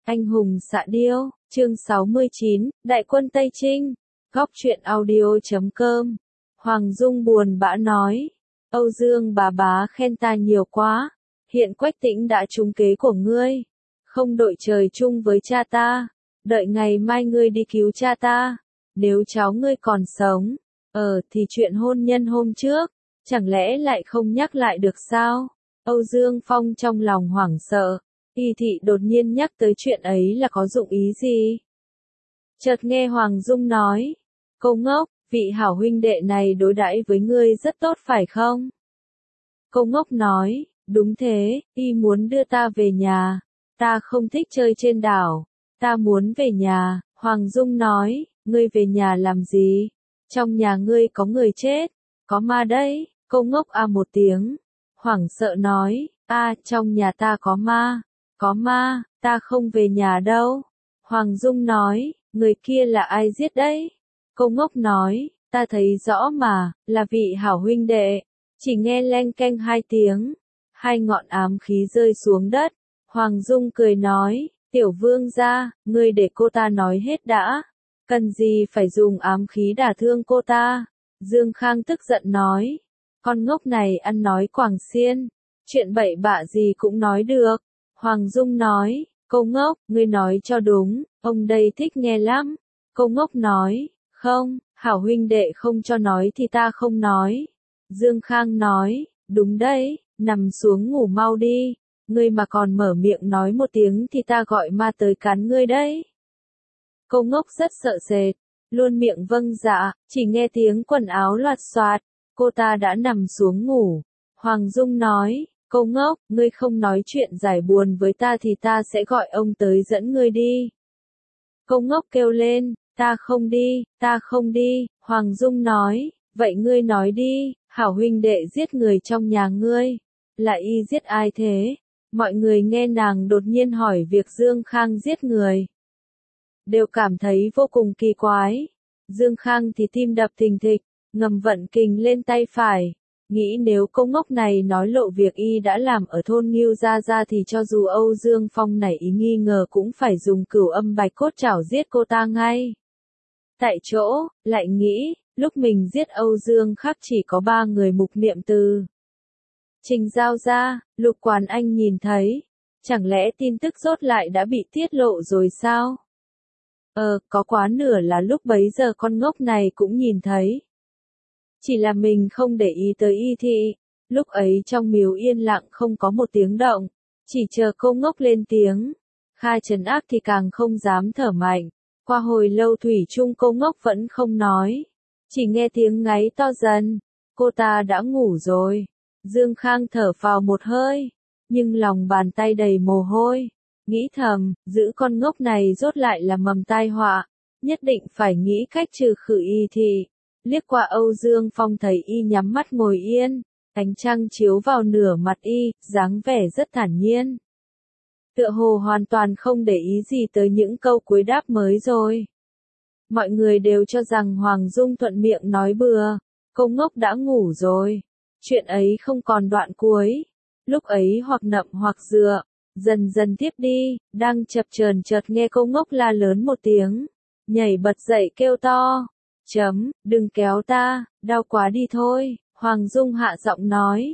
Anh hùng xạ điêu, chương 69, Đại quân Tây Trinh. Góc truyện audio.com. Hoàng Dung buồn bã nói. Âu Dương bà bá khen ta nhiều quá. Hiện Quách Tĩnh đã trúng kế của ngươi. Không đội trời chung với cha ta. Đợi ngày mai ngươi đi cứu cha ta. Nếu cháu ngươi còn sống. Thì chuyện hôn nhân hôm trước. Chẳng lẽ lại không nhắc lại được sao? Âu Dương Phong trong lòng hoảng sợ. Y thị đột nhiên nhắc tới chuyện ấy là có dụng ý gì? Chợt nghe Hoàng Dung nói. Cô ngốc, vị hảo huynh đệ này đối đãi với ngươi rất tốt phải không? Cô ngốc nói, đúng thế, y muốn đưa ta về nhà. Ta không thích chơi trên đảo. Ta muốn về nhà. Hoàng Dung nói, ngươi về nhà làm gì? Trong nhà ngươi có người chết. Có ma đấy. Cô ngốc một tiếng. Hoảng sợ nói, trong nhà ta có ma. Có ma, ta không về nhà đâu. Hoàng Dung nói, người kia là ai giết đấy? Cô ngốc nói, ta thấy rõ mà, là vị hảo huynh đệ. Chỉ nghe leng keng 2 tiếng. 2 ngọn ám khí rơi xuống đất. Hoàng Dung cười nói, tiểu vương gia, ngươi để cô ta nói hết đã. Cần gì phải dùng ám khí đả thương cô ta? Dương Khang tức giận nói, con ngốc này ăn nói quảng xiên. Chuyện bậy bạ gì cũng nói được. Hoàng Dung nói, cô ngốc, ngươi nói cho đúng, ông đây thích nghe lắm. Cô ngốc nói, không, hảo huynh đệ không cho nói thì ta không nói. Dương Khang nói, đúng đấy, nằm xuống ngủ mau đi. Ngươi mà còn mở miệng nói một tiếng thì ta gọi ma tới cắn ngươi đấy. Cô ngốc rất sợ sệt, luôn miệng vâng dạ, chỉ nghe tiếng quần áo loạt xoạt, cô ta đã nằm xuống ngủ. Hoàng Dung nói, cô ngốc, ngươi không nói chuyện giải buồn với ta thì ta sẽ gọi ông tới dẫn ngươi đi. Cô ngốc kêu lên, ta không đi, ta không đi. Hoàng Dung nói, vậy ngươi nói đi, hảo huynh đệ giết người trong nhà ngươi. Là y giết ai thế? Mọi người nghe nàng đột nhiên hỏi việc Dương Khang giết người. Đều cảm thấy vô cùng kỳ quái. Dương Khang thì tim đập thình thịch, ngầm vận kình lên tay phải. Nghĩ nếu cô ngốc này nói lộ việc y đã làm ở thôn Ngưu Gia Gia thì cho dù Âu Dương Phong nảy ý nghi ngờ cũng phải dùng cửu âm bạch cốt chảo giết cô ta ngay. Tại chỗ, lại nghĩ, lúc mình giết Âu Dương Khắc chỉ có 3 người mục niệm từ. Trình Giao Gia, Lục Quản Anh nhìn thấy. Chẳng lẽ tin tức rốt lại đã bị tiết lộ rồi sao? Có quá nửa là lúc bấy giờ con ngốc này cũng nhìn thấy. Chỉ là mình không để ý tới y thị. Lúc ấy trong miếu yên lặng không có một tiếng động. Chỉ chờ cô ngốc lên tiếng. Kha trấn ác thì càng không dám thở mạnh. Qua hồi lâu thủy chung cô ngốc vẫn không nói. Chỉ nghe tiếng ngáy to dần. Cô ta đã ngủ rồi. Dương Khang thở phào một hơi. Nhưng lòng bàn tay đầy mồ hôi. Nghĩ thầm, giữ con ngốc này rốt lại là mầm tai họa. Nhất định phải nghĩ cách trừ khử y thị. Liếc qua Âu Dương Phong thấy y nhắm mắt ngồi yên. Ánh trăng chiếu vào nửa mặt y, dáng vẻ rất thản nhiên. Tựa hồ hoàn toàn không để ý gì tới những câu cuối đáp mới rồi. Mọi người đều cho rằng Hoàng Dung thuận miệng nói bừa. Cô ngốc đã ngủ rồi. Chuyện ấy không còn đoạn cuối. Lúc ấy hoặc nậm hoặc dựa. Dần dần tiếp đi, đang chập chờn chợt nghe cô ngốc la lớn một tiếng. Nhảy bật dậy kêu to. Đừng kéo ta, đau quá đi thôi. Hoàng Dung hạ giọng nói.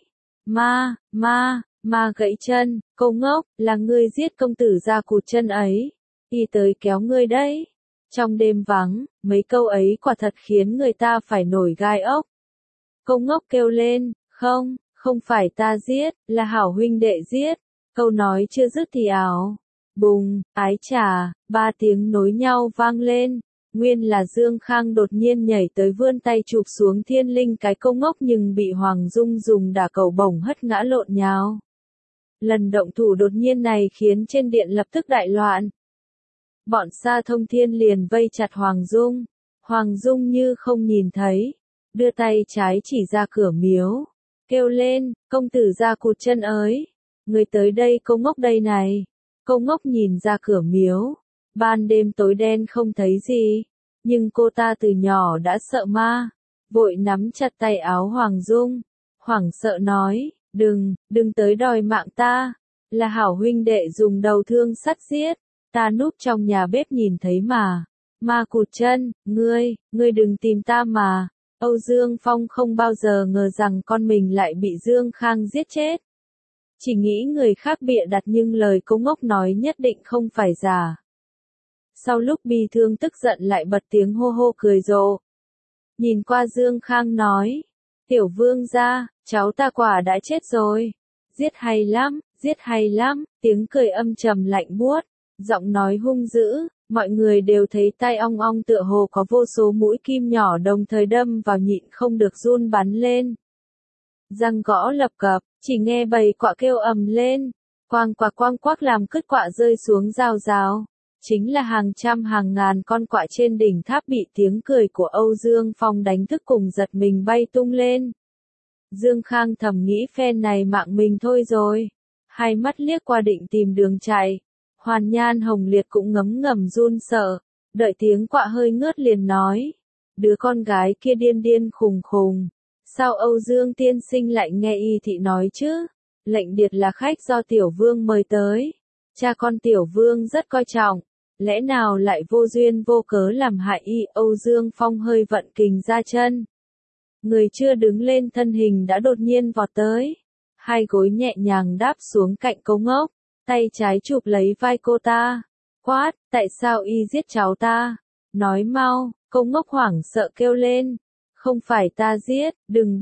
Ma gãy chân. Cô ngốc, là ngươi giết công tử Gia Cụt chân ấy. Y tới kéo ngươi đấy. Trong đêm vắng, mấy câu ấy quả thật khiến người ta phải nổi gai ốc. Cô ngốc kêu lên, không phải ta giết, là hảo huynh đệ giết. Câu nói chưa dứt thì ảo. Bùng, ái chà, 3 tiếng nối nhau vang lên. Nguyên là Dương Khang đột nhiên nhảy tới vươn tay chụp xuống thiên linh cái cô ngốc nhưng bị Hoàng Dung dùng đả cầu bổng hất ngã lộn nhào. Lần động thủ đột nhiên này khiến trên điện lập tức đại loạn. Bọn Sa Thông Thiên liền vây chặt Hoàng Dung. Hoàng Dung như không nhìn thấy. Đưa tay trái chỉ ra cửa miếu. Kêu lên, công tử Gia Cụt chân ới. Người tới đây cô ngốc đây này. Cô ngốc nhìn ra cửa miếu. Ban đêm tối đen không thấy gì. Nhưng cô ta từ nhỏ đã sợ ma. Vội nắm chặt tay áo Hoàng Dung. Hoảng sợ nói, đừng tới đòi mạng ta. Là hảo huynh đệ dùng đầu thương sắt giết. Ta núp trong nhà bếp nhìn thấy mà. Ma cụt chân, ngươi đừng tìm ta mà. Âu Dương Phong không bao giờ ngờ rằng con mình lại bị Dương Khang giết chết. Chỉ nghĩ người khác bịa đặt nhưng lời cô ngốc nói nhất định không phải giả. Sau lúc bi thương tức giận lại bật tiếng hô hô cười rộ. Nhìn qua Dương Khang nói, tiểu vương gia, cháu ta quả đã chết rồi. Giết hay lắm, tiếng cười âm trầm lạnh buốt, giọng nói hung dữ, mọi người đều thấy tai ong ong tựa hồ có vô số mũi kim nhỏ đồng thời đâm vào nhịn không được run bắn lên. Răng gõ lập cập, chỉ nghe bầy quạ kêu ầm lên, quang quắc làm cứt quạ rơi xuống rào rào. Chính là hàng trăm hàng ngàn con quạ trên đỉnh tháp bị tiếng cười của Âu Dương Phong đánh thức cùng giật mình bay tung lên. Dương Khang thầm nghĩ phen này mạng mình thôi rồi. Hai mắt liếc qua định tìm đường chạy. Hoàn Nhan Hồng Liệt cũng ngấm ngầm run sợ. Đợi tiếng quạ hơi ngớt liền nói. Đứa con gái kia điên điên khùng khùng. Sao Âu Dương tiên sinh lại nghe y thị nói chứ? Lệnh điệt là khách do tiểu vương mời tới. Cha con tiểu vương rất coi trọng. Lẽ nào lại vô duyên vô cớ làm hại y? Âu Dương Phong hơi vận kình ra chân. Người chưa đứng lên thân hình đã đột nhiên vọt tới. Hai gối nhẹ nhàng đáp xuống cạnh Cô Ngốc. Tay trái chụp lấy vai cô ta. Quát, tại sao y giết cháu ta? Nói mau, Cô Ngốc hoảng sợ kêu lên. Không phải ta giết, đừng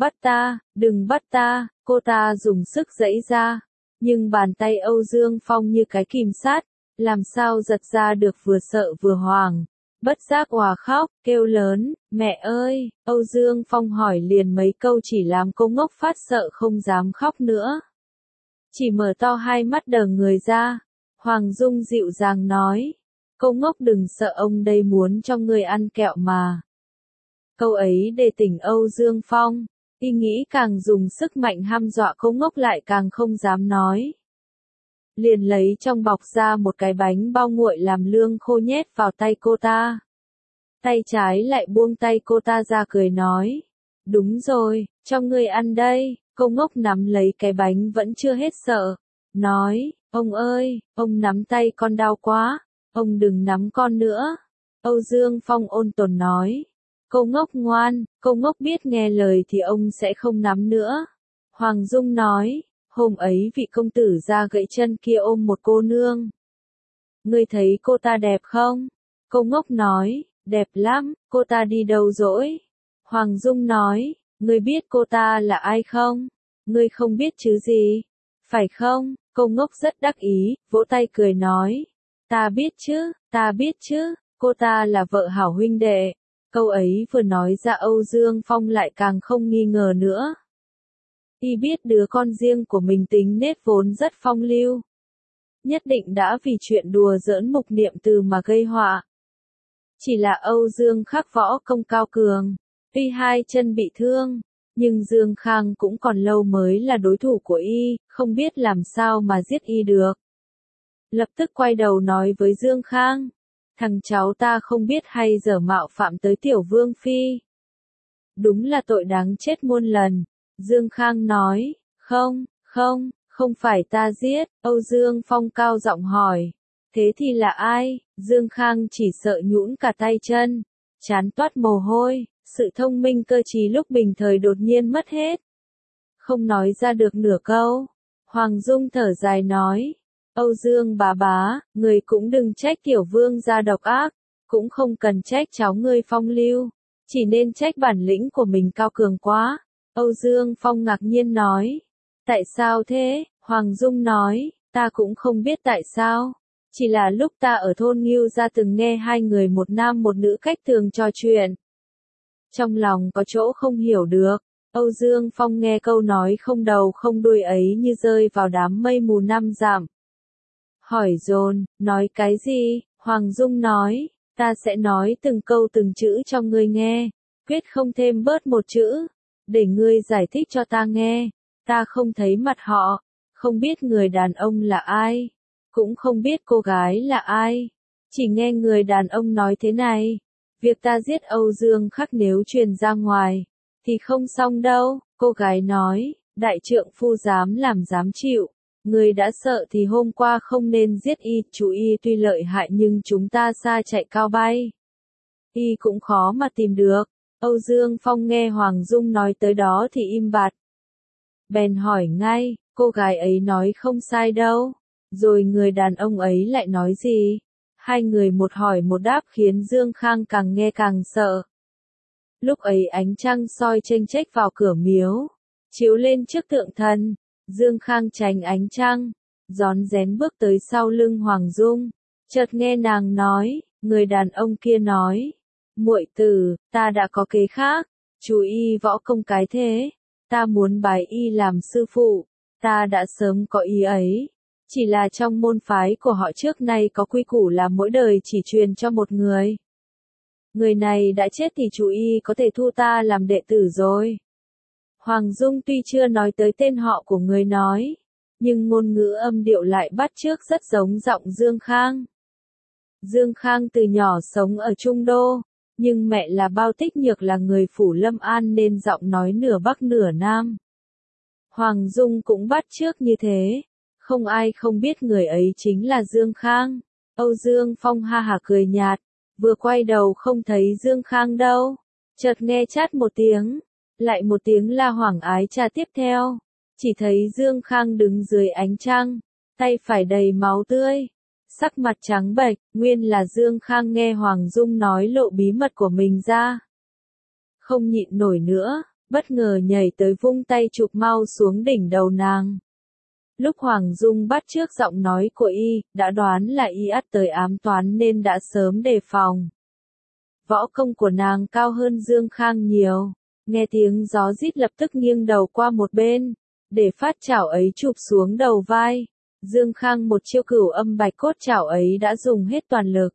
bắt ta, cô ta dùng sức giãy ra. Nhưng bàn tay Âu Dương Phong như cái kìm sát, làm sao giật ra được vừa sợ vừa hoảng. Bất giác òa khóc, kêu lớn, mẹ ơi, Âu Dương Phong hỏi liền mấy câu chỉ làm Cô Ngốc phát sợ không dám khóc nữa. Chỉ mở to hai mắt đờ người ra, Hoàng Dung dịu dàng nói, Cô Ngốc đừng sợ, ông đây muốn cho người ăn kẹo mà. Câu ấy để tỉnh Âu Dương Phong, y nghĩ càng dùng sức mạnh hăm dọa Cô Ngốc lại càng không dám nói. Liền lấy trong bọc ra một cái bánh bao nguội làm lương khô nhét vào tay cô ta. Tay trái lại buông tay cô ta ra cười nói. Đúng rồi, cho ngươi ăn đây. Cô Ngốc nắm lấy cái bánh vẫn chưa hết sợ. Nói, ông ơi, ông nắm tay con đau quá. Ông đừng nắm con nữa. Âu Dương Phong ôn tồn nói. Cô Ngốc ngoan, Cô Ngốc biết nghe lời thì ông sẽ không nắm nữa. Hoàng Dung nói. Hôm ấy vị công tử da gãy chân kia ôm một cô nương. Ngươi thấy cô ta đẹp không? Cô Ngốc nói, đẹp lắm, cô ta đi đâu rỗi? Hoàng Dung nói, ngươi biết cô ta là ai không? Ngươi không biết chứ gì? Phải không? Cô Ngốc rất đắc ý, vỗ tay cười nói. Ta biết chứ, cô ta là vợ hảo huynh đệ. Câu ấy vừa nói ra Âu Dương Phong lại càng không nghi ngờ nữa. Y biết đứa con riêng của mình tính nết vốn rất phong lưu. Nhất định đã vì chuyện đùa giỡn Mục Niệm Từ mà gây họa. Chỉ là Âu Dương Khắc võ công cao cường, tuy hai chân bị thương, nhưng Dương Khang cũng còn lâu mới là đối thủ của y, không biết làm sao mà giết y được. Lập tức quay đầu nói với Dương Khang, thằng cháu ta không biết hay dở mạo phạm tới tiểu vương phi. Đúng là tội đáng chết muôn lần. Dương Khang nói, không phải ta giết. Âu Dương Phong cao giọng hỏi, thế thì là ai? Dương Khang chỉ sợ nhũn cả tay chân, trán toát mồ hôi, sự thông minh cơ trí lúc bình thời đột nhiên mất hết. Không nói ra được nửa câu. Hoàng Dung thở dài nói, Âu Dương bá, người cũng đừng trách tiểu vương gia độc ác, cũng không cần trách cháu ngươi phong lưu, chỉ nên trách bản lĩnh của mình cao cường quá. Âu Dương Phong ngạc nhiên nói, tại sao thế? Hoàng Dung nói, ta cũng không biết tại sao, chỉ là lúc ta ở thôn Ngưu Gia từng nghe hai người một nam một nữ cách thường trò chuyện. Trong lòng có chỗ không hiểu được. Âu Dương Phong nghe câu nói không đầu không đuôi ấy như rơi vào đám mây mù năm dặm. Hỏi dồn, nói cái gì? Hoàng Dung nói, ta sẽ nói từng câu từng chữ cho ngươi nghe, quyết không thêm bớt một chữ, để ngươi giải thích cho ta nghe. Ta không thấy mặt họ, không biết người đàn ông là ai, cũng không biết cô gái là ai, chỉ nghe người đàn ông nói thế này, việc ta giết Âu Dương Khắc nếu truyền ra ngoài, thì không xong đâu. Cô gái nói, đại trượng phu dám làm dám chịu, Người đã sợ thì hôm qua không nên giết y, chú y tuy lợi hại nhưng chúng ta xa chạy cao bay. Y cũng khó mà tìm được. Âu Dương Phong nghe Hoàng Dung nói tới đó thì im bặt. Bèn hỏi ngay, cô gái ấy nói không sai đâu. Rồi người đàn ông ấy lại nói gì? Hai người một hỏi một đáp khiến Dương Khang càng nghe càng sợ. Lúc ấy ánh trăng soi chênh chếch vào cửa miếu, chiếu lên trước tượng thần. Dương Khang tránh ánh trăng, rón rén bước tới sau lưng Hoàng Dung. Chợt nghe nàng nói, người đàn ông kia nói, muội tử, ta đã có kế khác, chú y võ công cái thế, ta muốn bái y làm sư phụ, ta đã sớm có ý ấy. Chỉ là trong môn phái của họ trước nay có quy củ là mỗi đời chỉ truyền cho một người. Người này đã chết thì chú y có thể thu ta làm đệ tử rồi. Hoàng Dung tuy chưa nói tới tên họ của người nói, nhưng ngôn ngữ âm điệu lại bắt chước rất giống giọng Dương Khang. Dương Khang từ nhỏ sống ở Trung Đô, nhưng mẹ là Bao Tích Nhược là người phủ Lâm An nên giọng nói nửa Bắc nửa Nam. Hoàng Dung cũng bắt chước như thế, không ai không biết người ấy chính là Dương Khang. Âu Dương Phong ha hả cười nhạt, vừa quay đầu không thấy Dương Khang đâu, chợt nghe chát một tiếng, lại một tiếng la hoảng ái cha tiếp theo, chỉ thấy Dương Khang đứng dưới ánh trăng, tay phải đầy máu tươi, sắc mặt trắng bệch, nguyên là Dương Khang nghe Hoàng Dung nói lộ bí mật của mình ra. Không nhịn nổi nữa, bất ngờ nhảy tới vung tay chụp mau xuống đỉnh đầu nàng. Lúc Hoàng Dung bắt chước giọng nói của y, đã đoán là y ắt tới ám toán nên đã sớm đề phòng. Võ công của nàng cao hơn Dương Khang nhiều, nghe tiếng gió rít lập tức nghiêng đầu qua một bên, để phát chảo ấy chụp xuống đầu vai. Dương Khang một chiêu cửu âm bạch cốt chảo ấy đã dùng hết toàn lực.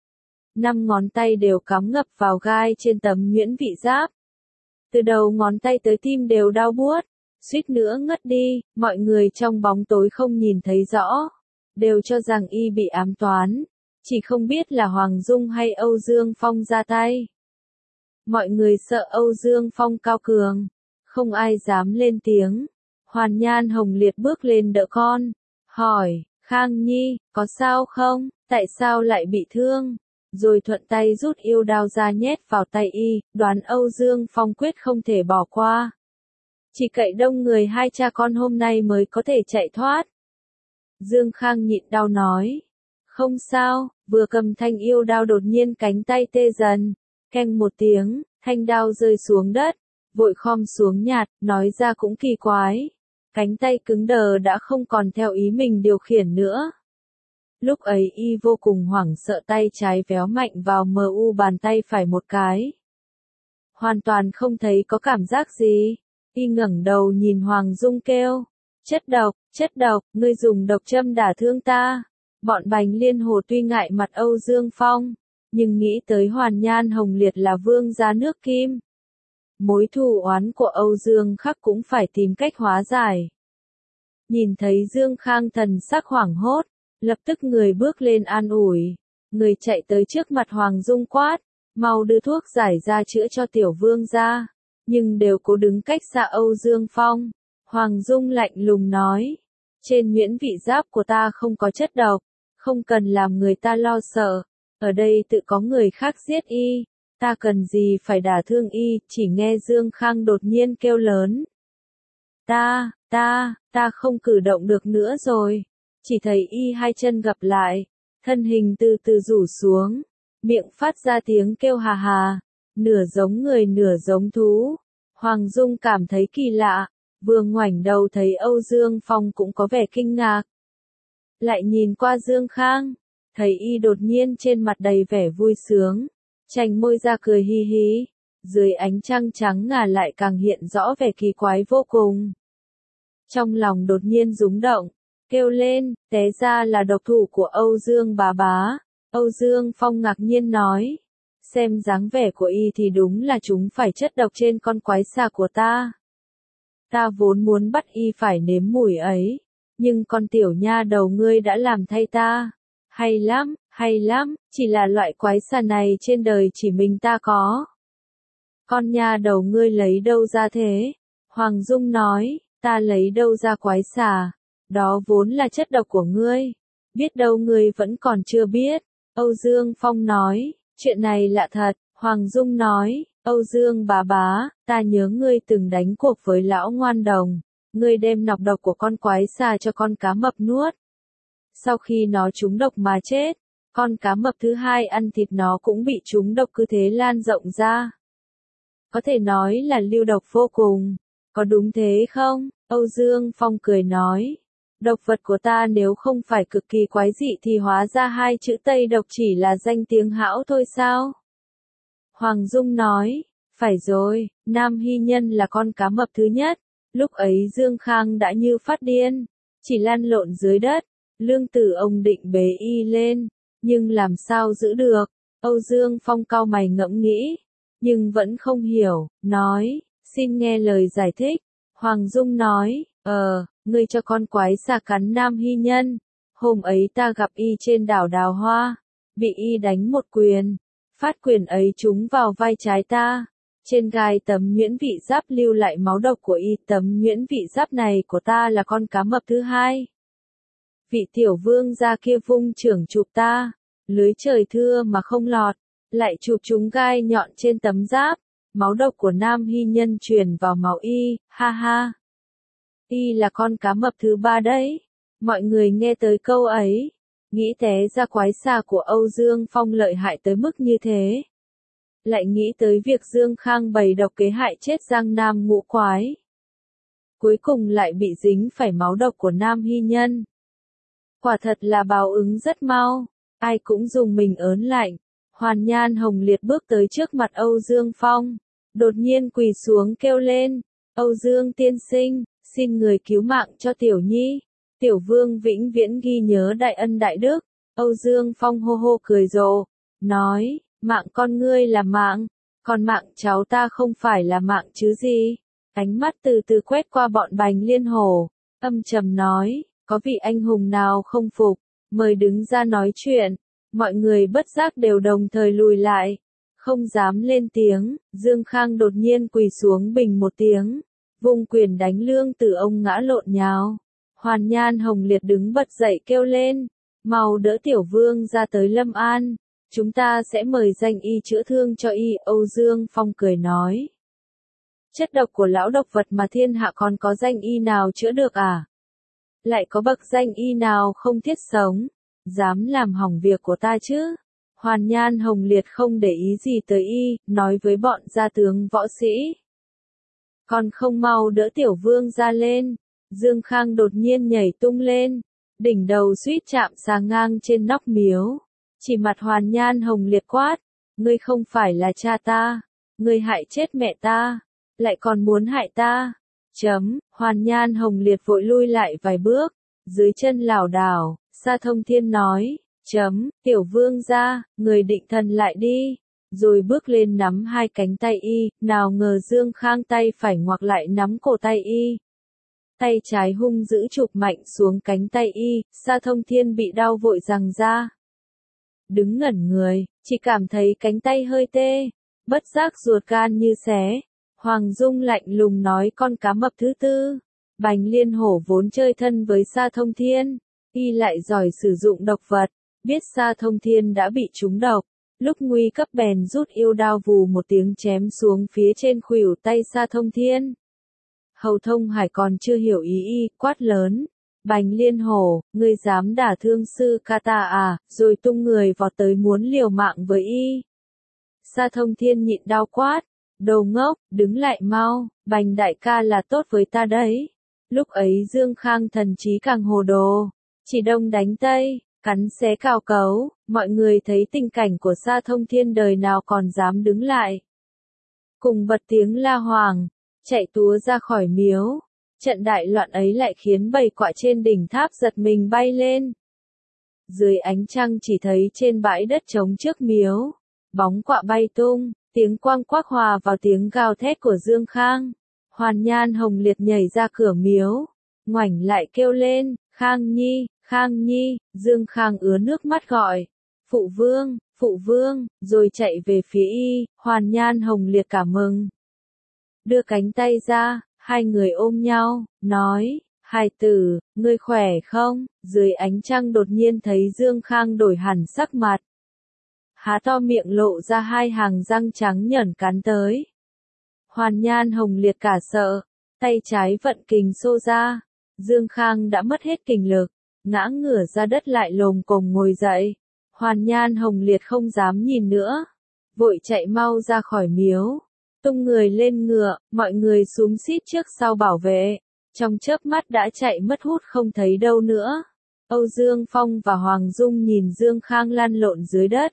5 ngón tay đều cắm ngập vào gai trên tấm nhuyễn vị giáp. Từ đầu ngón tay tới tim đều đau buốt, suýt nữa ngất đi, mọi người trong bóng tối không nhìn thấy rõ, đều cho rằng y bị ám toán, chỉ không biết là Hoàng Dung hay Âu Dương Phong ra tay. Mọi người sợ Âu Dương Phong cao cường, không ai dám lên tiếng. Hoàn Nhan Hồng Liệt bước lên đỡ con, hỏi, Khang Nhi, có sao không, tại sao lại bị thương? Rồi thuận tay rút yêu đao ra nhét vào tay y, đoán Âu Dương Phong quyết không thể bỏ qua. Chỉ cậy đông người hai cha con hôm nay mới có thể chạy thoát. Dương Khang nhịn đau nói, không sao, vừa cầm thanh yêu đao đột nhiên cánh tay tê dần, keng một tiếng, thanh đao rơi xuống đất, vội khom xuống nhặt, nói ra cũng kỳ quái. Cánh tay cứng đờ đã không còn theo ý mình điều khiển nữa. Lúc ấy y vô cùng hoảng sợ, tay trái véo mạnh vào mu bàn tay phải một cái. Hoàn toàn không thấy có cảm giác gì. Y ngẩng đầu nhìn Hoàng Dung kêu, chất độc, ngươi dùng độc châm đả thương ta. Bọn Bành Liên Hồ tuy ngại mặt Âu Dương Phong, nhưng nghĩ tới Hoàn Nhan Hồng Liệt là vương gia nước Kim. Mối thù oán của Âu Dương Khắc cũng phải tìm cách hóa giải. Nhìn thấy Dương Khang thần sắc hoảng hốt, lập tức người bước lên an ủi. Người chạy tới trước mặt Hoàng Dung quát, mau đưa thuốc giải ra chữa cho tiểu vương gia. Nhưng đều cố đứng cách xa Âu Dương Phong. Hoàng Dung lạnh lùng nói, trên nhuyễn vị giáp của ta không có chất độc, không cần làm người ta lo sợ. Ở đây tự có người khác giết y, ta cần gì phải đả thương y. Chỉ nghe Dương Khang đột nhiên kêu lớn, ta không cử động được nữa rồi. Chỉ thấy y hai chân gập lại, thân hình từ từ rủ xuống, miệng phát ra tiếng kêu hà hà, nửa giống người nửa giống thú. Hoàng Dung cảm thấy kỳ lạ, vừa ngoảnh đầu thấy Âu Dương Phong cũng có vẻ kinh ngạc. Lại nhìn qua Dương Khang, thấy y đột nhiên trên mặt đầy vẻ vui sướng, chành môi ra cười hi hi, dưới ánh trăng trắng ngà lại càng hiện rõ vẻ kỳ quái vô cùng. Trong lòng đột nhiên rúng động, kêu lên, té ra là độc thủ của Âu Dương bà bá. Âu Dương Phong ngạc nhiên nói, xem dáng vẻ của y thì đúng là chúng phải chất độc trên con quái xà của ta. Ta vốn muốn bắt y phải nếm mùi ấy, nhưng con tiểu nha đầu ngươi đã làm thay ta. Hay lắm, chỉ là loại quái xà này trên đời chỉ mình ta có. Con nha đầu ngươi lấy đâu ra thế? Hoàng Dung nói, ta lấy đâu ra quái xà? Đó vốn là chất độc của ngươi. Biết đâu ngươi vẫn còn chưa biết. Âu Dương Phong nói, chuyện này lạ thật. Hoàng Dung nói, Âu Dương bá, ta nhớ ngươi từng đánh cuộc với lão ngoan đồng. Ngươi đem nọc độc của con quái xà cho con cá mập nuốt. Sau khi nó trúng độc mà chết, con cá mập thứ hai ăn thịt nó cũng bị trúng độc, cứ thế lan rộng ra. Có thể nói là lưu độc vô cùng. Có đúng thế không? Âu Dương Phong cười nói. Độc vật của ta nếu không phải cực kỳ quái dị thì hóa ra hai chữ Tây độc chỉ là danh tiếng hão thôi sao? Hoàng Dung nói, phải rồi, Nam Hy Nhân là con cá mập thứ nhất. Lúc ấy Dương Khang đã như phát điên, chỉ lăn lộn dưới đất. Lương Tử ông định bế y lên, nhưng làm sao giữ được? Âu Dương Phong cau mày ngẫm nghĩ, nhưng vẫn không hiểu, nói, xin nghe lời giải thích. Hoàng Dung nói, ngươi cho con quái xà cắn Nam Hy Nhân. Hôm ấy ta gặp y trên đảo Đào Hoa, bị y đánh một quyền. Phát quyền ấy trúng vào vai trái ta. Trên gai tấm nhuyễn vị giáp lưu lại máu độc của y. Tấm nhuyễn vị giáp này của ta là con cá mập thứ hai. Vị tiểu vương gia kia vung chưởng chụp ta. Lưới trời thưa mà không lọt. Lại chụp trúng gai nhọn trên tấm giáp. Máu độc của Nam Hy Nhân truyền vào máu y. Ha ha. Y là con cá mập thứ ba đấy. Mọi người nghe tới câu ấy, nghĩ té ra quái xà của Âu Dương Phong lợi hại tới mức như thế. Lại nghĩ tới việc Dương Khang bày độc kế hại chết Giang Nam ngũ quái. Cuối cùng lại bị dính phải máu độc của Nam Hy Nhân. Quả thật là báo ứng rất mau, ai cũng dùng mình ớn lạnh. Hoàn Nhan Hồng Liệt bước tới trước mặt Âu Dương Phong, đột nhiên quỳ xuống kêu lên, Âu Dương tiên sinh, xin người cứu mạng cho Tiểu Nhi. Tiểu Vương vĩnh viễn ghi nhớ đại ân đại đức. Âu Dương Phong hô hô cười rộ, nói, mạng con ngươi là mạng, còn mạng cháu ta không phải là mạng chứ gì. Ánh mắt từ từ quét qua bọn Bành Liên Hổ, âm trầm nói, có vị anh hùng nào không phục, mời đứng ra nói chuyện. Mọi người bất giác đều đồng thời lùi lại, không dám lên tiếng. Dương Khang đột nhiên quỳ xuống bình một tiếng, vung quyền đánh Lương Tử ông ngã lộn nhào. Hoàn Nhan Hồng Liệt đứng bật dậy kêu lên, mau đỡ Tiểu Vương ra tới Lâm An, chúng ta sẽ mời danh y chữa thương cho y. Âu Dương Phong cười nói, chất độc của lão độc vật mà thiên hạ còn có danh y nào chữa được à? Lại có bậc danh y nào không thiết sống, dám làm hỏng việc của ta chứ? Hoàn Nhan Hồng Liệt không để ý gì tới y, nói với bọn gia tướng võ sĩ, còn không mau đỡ Tiểu Vương ra lên. Dương Khang đột nhiên nhảy tung lên, đỉnh đầu suýt chạm xà ngang trên nóc miếu, chỉ mặt Hoàn Nhan Hồng Liệt quát, ngươi không phải là cha ta, ngươi hại chết mẹ ta, lại còn muốn hại ta. Hoàn Nhan Hồng Liệt vội lui lại vài bước, dưới chân lảo đảo. Sa Thông Thiên nói, Tiểu Vương gia, người định thần lại đi, rồi bước lên nắm hai cánh tay y. Nào ngờ Dương Khang tay phải ngoặc lại nắm cổ tay y, tay trái hung dữ chụp mạnh xuống cánh tay y. Sa Thông Thiên bị đau vội giằng ra, đứng ngẩn người, chỉ cảm thấy cánh tay hơi tê, bất giác ruột gan như xé. Hoàng Dung lạnh lùng nói, con cá mập thứ tư. Bành Liên Hổ vốn chơi thân với Sa Thông Thiên, y lại giỏi sử dụng độc vật, biết Sa Thông Thiên đã bị trúng độc, lúc nguy cấp bèn rút yêu đao vù một tiếng chém xuống phía trên khuỷu tay Sa Thông Thiên. Hầu Thông Hải còn chưa hiểu ý y, quát lớn, Bành Liên Hổ, ngươi dám đả thương sư ca ta à? Rồi tung người vọt tới muốn liều mạng với y. Sa Thông Thiên nhịn đau quát, đồ ngốc, đứng lại mau, Bành đại ca là tốt với ta đấy. Lúc ấy Dương Khang thần trí càng hồ đồ, chỉ đông đánh tây, cắn xé cào cấu. Mọi người thấy tình cảnh của Sa Thông Thiên đời nào còn dám đứng lại, cùng bật tiếng la hoàng, chạy túa ra khỏi miếu. Trận đại loạn ấy lại khiến bầy quạ trên đỉnh tháp giật mình bay lên. Dưới ánh trăng chỉ thấy trên bãi đất trống trước miếu, bóng quạ bay tung, tiếng quang quác hòa vào tiếng gào thét của Dương Khang. Hoàn Nhan Hồng Liệt nhảy ra cửa miếu, ngoảnh lại kêu lên, Khang Nhi, Khang Nhi. Dương Khang ứa nước mắt gọi, Phụ Vương, rồi chạy về phía y. Hoàn Nhan Hồng Liệt cảm mừng, đưa cánh tay ra, hai người ôm nhau, nói, Hải tử, ngươi khỏe không? Dưới ánh trăng đột nhiên thấy Dương Khang đổi hẳn sắc mặt. Há to miệng lộ ra hai hàng răng trắng nhởn cắn tới. Hoàn Nhan Hồng Liệt cả sợ, tay trái vận kình xô ra. Dương Khang đã mất hết kình lực, ngã ngửa ra đất lại lồm cồm ngồi dậy. Hoàn Nhan Hồng Liệt không dám nhìn nữa, vội chạy mau ra khỏi miếu, tung người lên ngựa, mọi người xúm xít trước sau bảo vệ. Trong chớp mắt đã chạy mất hút không thấy đâu nữa. Âu Dương Phong và Hoàng Dung nhìn Dương Khang lăn lộn dưới đất,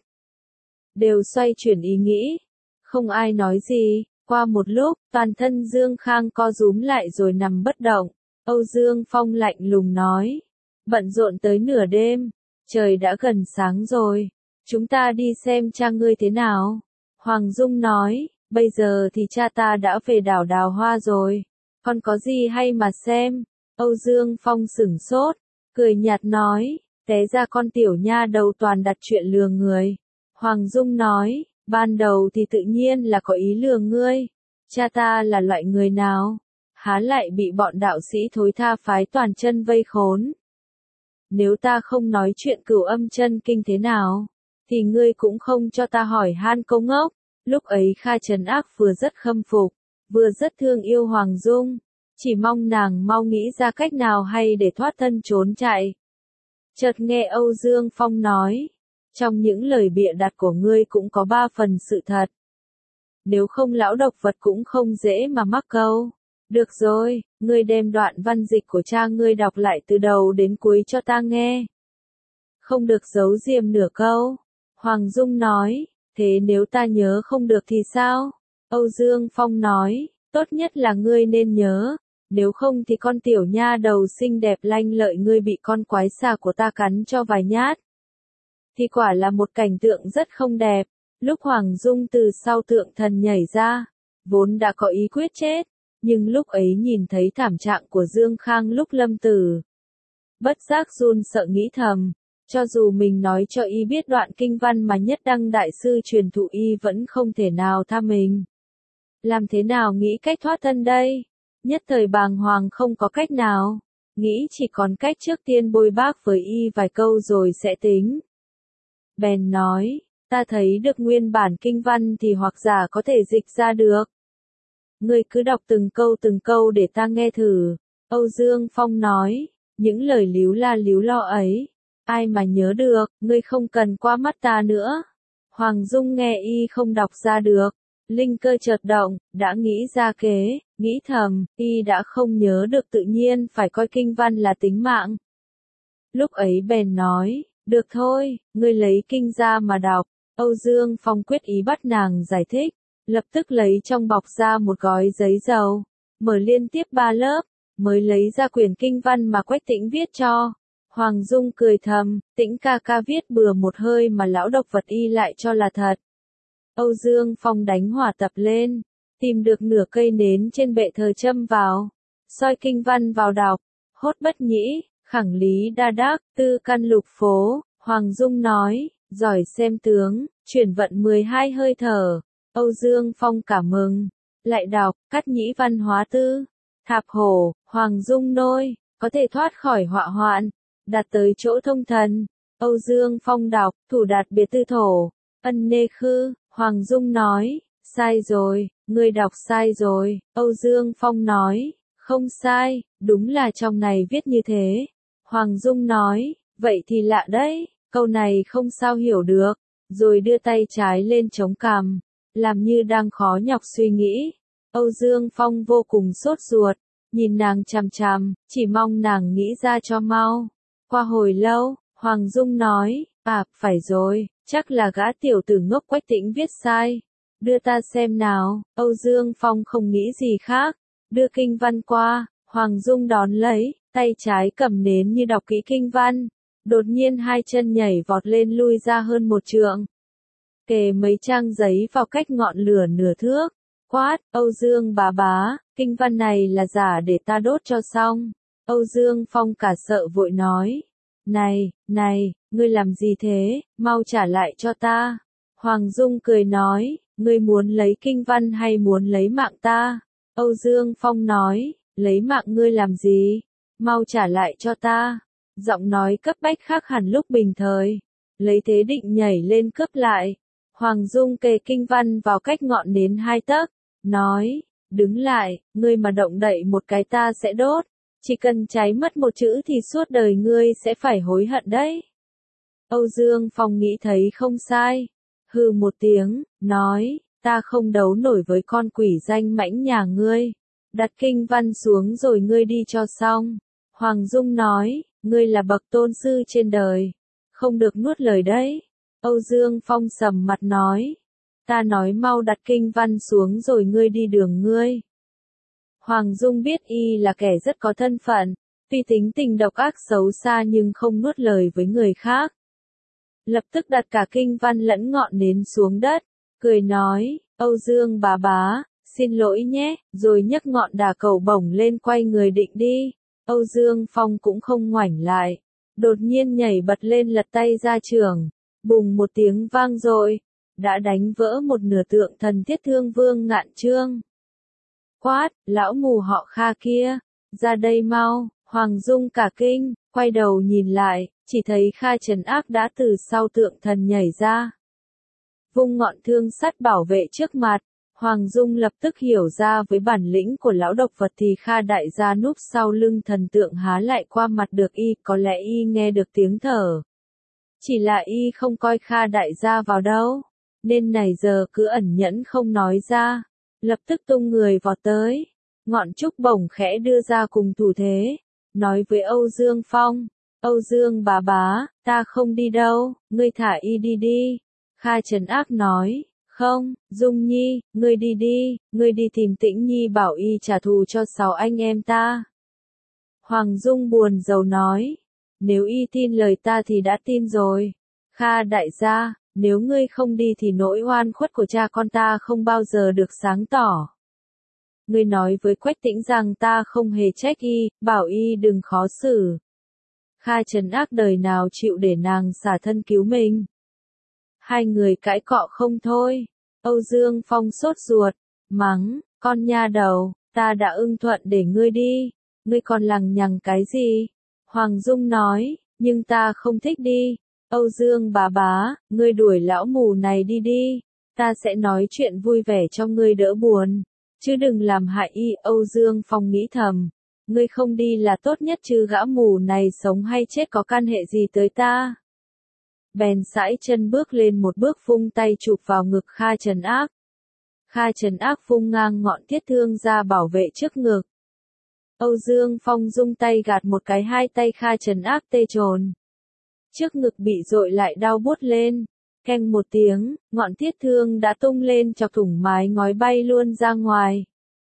đều xoay chuyển ý nghĩ, không ai nói gì. Qua một lúc, toàn thân Dương Khang co rúm lại rồi nằm bất động. Âu Dương Phong lạnh lùng nói, bận rộn tới nửa đêm, trời đã gần sáng rồi, chúng ta đi xem cha ngươi thế nào. Hoàng Dung nói, bây giờ thì cha ta đã về đảo Đào Hoa rồi, còn có gì hay mà xem. Âu Dương Phong sửng sốt, cười nhạt nói, té ra con tiểu nha đầu toàn đặt chuyện lừa người. Hoàng Dung nói, ban đầu thì tự nhiên là có ý lừa ngươi, cha ta là loại người nào, há lại bị bọn đạo sĩ thối tha phái toàn chân vây khốn. Nếu ta không nói chuyện Cửu Âm chân kinh thế nào, thì ngươi cũng không cho ta hỏi han câu ngốc. Lúc ấy Kha Trấn Ác vừa rất khâm phục, vừa rất thương yêu Hoàng Dung, chỉ mong nàng mau nghĩ ra cách nào hay để thoát thân trốn chạy. Chợt nghe Âu Dương Phong nói, trong những lời bịa đặt của ngươi cũng có 3 phần sự thật. Nếu không lão độc vật cũng không dễ mà mắc câu. Được rồi, ngươi đem đoạn văn dịch của cha ngươi đọc lại từ đầu đến cuối cho ta nghe. Không được giấu diêm nửa câu. Hoàng Dung nói, thế nếu ta nhớ không được thì sao? Âu Dương Phong nói, tốt nhất là ngươi nên nhớ, nếu không thì con tiểu nha đầu xinh đẹp lanh lợi ngươi bị con quái xà của ta cắn cho vài nhát. Thì quả là một cảnh tượng rất không đẹp. Lúc Hoàng Dung từ sau tượng thần nhảy ra, vốn đã có ý quyết chết, nhưng lúc ấy nhìn thấy thảm trạng của Dương Khang lúc lâm tử, bất giác run sợ nghĩ thầm, cho dù mình nói cho y biết đoạn kinh văn mà Nhất Đăng đại sư truyền thụ y vẫn không thể nào tha mình. Làm thế nào nghĩ cách thoát thân đây? Nhất thời bàng hoàng không có cách nào, nghĩ chỉ còn cách trước tiên bôi bác với y vài câu rồi sẽ tính. Bèn nói, ta thấy được nguyên bản kinh văn thì hoặc giả có thể dịch ra được. Ngươi cứ đọc từng câu để ta nghe thử. Âu Dương Phong nói, những lời líu la líu lo ấy, ai mà nhớ được, ngươi không cần qua mắt ta nữa. Hoàng Dung nghe y không đọc ra được, linh cơ chợt động, đã nghĩ ra kế, nghĩ thầm, y đã không nhớ được tự nhiên phải coi kinh văn là tính mạng. Lúc ấy bèn nói, được thôi, ngươi lấy kinh ra mà đọc. Âu Dương Phong quyết ý bắt nàng giải thích, lập tức lấy trong bọc ra một gói giấy dầu, mở liên tiếp 3 lớp, mới lấy ra quyển kinh văn mà Quách Tĩnh viết cho. Hoàng Dung cười thầm, Tĩnh ca ca viết bừa một hơi mà lão độc vật y lại cho là thật. Âu Dương Phong đánh hỏa tập lên, tìm được nửa cây nến trên bệ thờ châm vào, soi kinh văn vào đọc, hốt bất nhĩ, khẳng lý đa đắc, tư căn lục phố. Hoàng Dung nói, giỏi xem tướng, chuyển vận 12 hơi thở. Âu Dương Phong cảm mừng, lại đọc, cắt nhĩ văn hóa tư, thạp hổ, Hoàng Dung nôi, có thể thoát khỏi họa hoạn, đạt tới chỗ thông thần. Âu Dương Phong đọc, thủ đạt biệt tư thổ, ân nê khư. Hoàng Dung nói, sai rồi, ngươi đọc sai rồi. Âu Dương Phong nói, không sai, đúng là trong này viết như thế. Hoàng Dung nói, vậy thì lạ đấy, câu này không sao hiểu được, rồi đưa tay trái lên chống cằm, làm như đang khó nhọc suy nghĩ. Âu Dương Phong vô cùng sốt ruột, nhìn nàng chằm chằm, chỉ mong nàng nghĩ ra cho mau. Qua hồi lâu, Hoàng Dung nói, phải rồi, chắc là gã tiểu tử ngốc Quách Tĩnh viết sai. Đưa ta xem nào. Âu Dương Phong không nghĩ gì khác, đưa kinh văn qua, Hoàng Dung đón lấy, tay trái cầm nến như đọc kỹ kinh văn. Đột nhiên hai chân nhảy vọt lên lui ra hơn 1 trượng. Kề mấy trang giấy vào cách ngọn lửa nửa thước. Quát, Âu Dương bá, kinh văn này là giả để ta đốt cho xong. Âu Dương Phong cả sợ vội nói. Này, ngươi làm gì thế, mau trả lại cho ta. Hoàng Dung cười nói, ngươi muốn lấy kinh văn hay muốn lấy mạng ta? Âu Dương Phong nói, lấy mạng ngươi làm gì? mau trả lại cho ta. Giọng nói cấp bách khác hẳn lúc bình thời. Lấy thế định nhảy lên cướp lại. Hoàng Dung kề kinh văn vào cách ngọn nến 2 tấc, nói, đứng lại, ngươi mà động đậy một cái ta sẽ đốt. Chỉ cần cháy mất một chữ thì suốt đời ngươi sẽ phải hối hận đấy. Âu Dương Phong nghĩ thấy không sai. Hừ một tiếng, nói, ta không đấu nổi với con quỷ danh mãnh nhà ngươi. Đặt kinh văn xuống rồi ngươi đi cho xong. Hoàng Dung nói, ngươi là bậc tôn sư trên đời. Không được nuốt lời đấy. Âu Dương Phong sầm mặt nói. Ta nói mau đặt kinh văn xuống rồi ngươi đi đường ngươi. Hoàng Dung biết y là kẻ rất có thân phận. Tuy tính tình độc ác xấu xa nhưng không nuốt lời với người khác. Lập tức đặt cả kinh văn lẫn ngọn nến xuống đất. Cười nói, Âu Dương bá, xin lỗi nhé, rồi nhấc ngọn đà cầu bổng lên quay người định đi. Âu Dương Phong cũng không ngoảnh lại. Đột nhiên nhảy bật lên lật tay ra trường. Bùng một tiếng vang dội. Đã đánh vỡ một nửa tượng thần Thiết Thương Vương Ngạn Chương. Quát, lão mù họ Kha kia, ra đây mau. Hoàng Dung cả kinh, quay đầu nhìn lại, chỉ thấy Kha Trấn Ác đã từ sau tượng thần nhảy ra. Vung ngọn thương sắt bảo vệ trước mặt. Hoàng Dung lập tức hiểu ra với bản lĩnh của lão độc vật thì Kha đại gia núp sau lưng thần tượng há lại qua mặt được y, có lẽ y nghe được tiếng thở. Chỉ là y không coi Kha đại gia vào đâu, nên này giờ cứ ẩn nhẫn không nói ra. Lập tức tung người vọt tới, ngọn trúc bổng khẽ đưa ra cùng thủ thế, nói với Âu Dương Phong, Âu Dương bá, ta không đi đâu, ngươi thả y đi đi. Kha Trấn Ác nói, không, Dung Nhi, ngươi đi, ngươi đi tìm Tĩnh Nhi bảo y trả thù cho 6 anh em ta. Hoàng Dung buồn rầu nói, nếu y tin lời ta thì đã tin rồi. Kha đại gia, nếu ngươi không đi thì nỗi oan khuất của cha con ta không bao giờ được sáng tỏ. Ngươi nói với Quách Tĩnh rằng ta không hề trách y, bảo y đừng khó xử. Kha Trấn Ác đời nào chịu để nàng xả thân cứu mình. Hai người cãi cọ không thôi. Âu Dương Phong sốt ruột, mắng, con nha đầu, ta đã ưng thuận để ngươi đi, ngươi còn lằng nhằng cái gì? Hoàng Dung nói, nhưng ta không thích đi. Âu Dương bá, ngươi đuổi lão mù này đi đi, ta sẽ nói chuyện vui vẻ cho ngươi đỡ buồn, chứ đừng làm hại y. Âu Dương Phong nghĩ thầm, ngươi không đi là tốt nhất chứ gã mù này sống hay chết có can hệ gì tới ta. Bèn sải chân bước lên một bước vung tay chụp vào ngực Kha Trấn Ác. Kha Trấn Ác vung ngang ngọn thiết thương ra bảo vệ trước ngực. Âu Dương Phong dung tay gạt một cái, hai tay Kha Trấn Ác tê trồn. Trước ngực bị dội lại đau buốt lên. Keng một tiếng, ngọn thiết thương đã tung lên chọc thủng mái ngói bay luôn ra ngoài.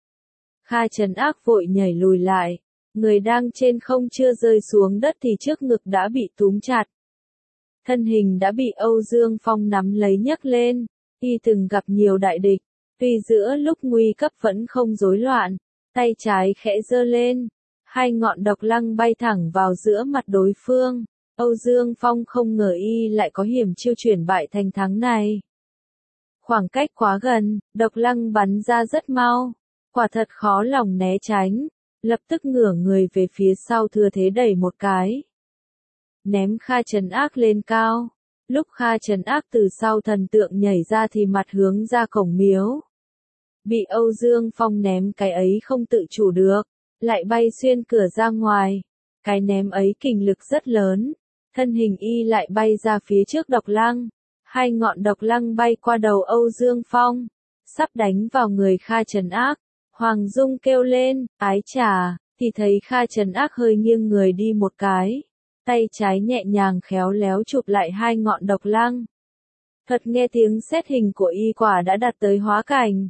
Kha Trấn Ác vội nhảy lùi lại. Người đang trên không chưa rơi xuống đất thì trước ngực đã bị túm chặt. Thân hình đã bị Âu Dương Phong nắm lấy nhấc lên. Y từng gặp nhiều đại địch, tuy giữa lúc nguy cấp vẫn không rối loạn. Tay trái khẽ giơ lên, hai ngọn độc lăng bay thẳng vào giữa mặt đối phương. Âu Dương Phong không ngờ y lại có hiểm chiêu chuyển bại thành thắng này. Khoảng cách quá gần, độc lăng bắn ra rất mau, quả thật khó lòng né tránh. Lập tức ngửa người về phía sau thừa thế đẩy một cái, ném Kha Trấn Ác lên cao. Lúc Kha Trấn Ác từ sau thần tượng nhảy ra thì mặt hướng ra cổng miếu. Bị Âu Dương Phong ném cái ấy không tự chủ được, lại bay xuyên cửa ra ngoài. Cái ném ấy kình lực rất lớn, thân hình y lại bay ra phía trước độc lăng. Hai ngọn độc lăng bay qua đầu Âu Dương Phong, sắp đánh vào người Kha Trấn Ác. Hoàng Dung kêu lên, ái chà, thì thấy Kha Trấn Ác hơi nghiêng người đi một cái. Tay trái nhẹ nhàng khéo léo chụp lại hai ngọn độc lăng. Thật nghe tiếng sét hình của y quả đã đạt tới hóa cảnh.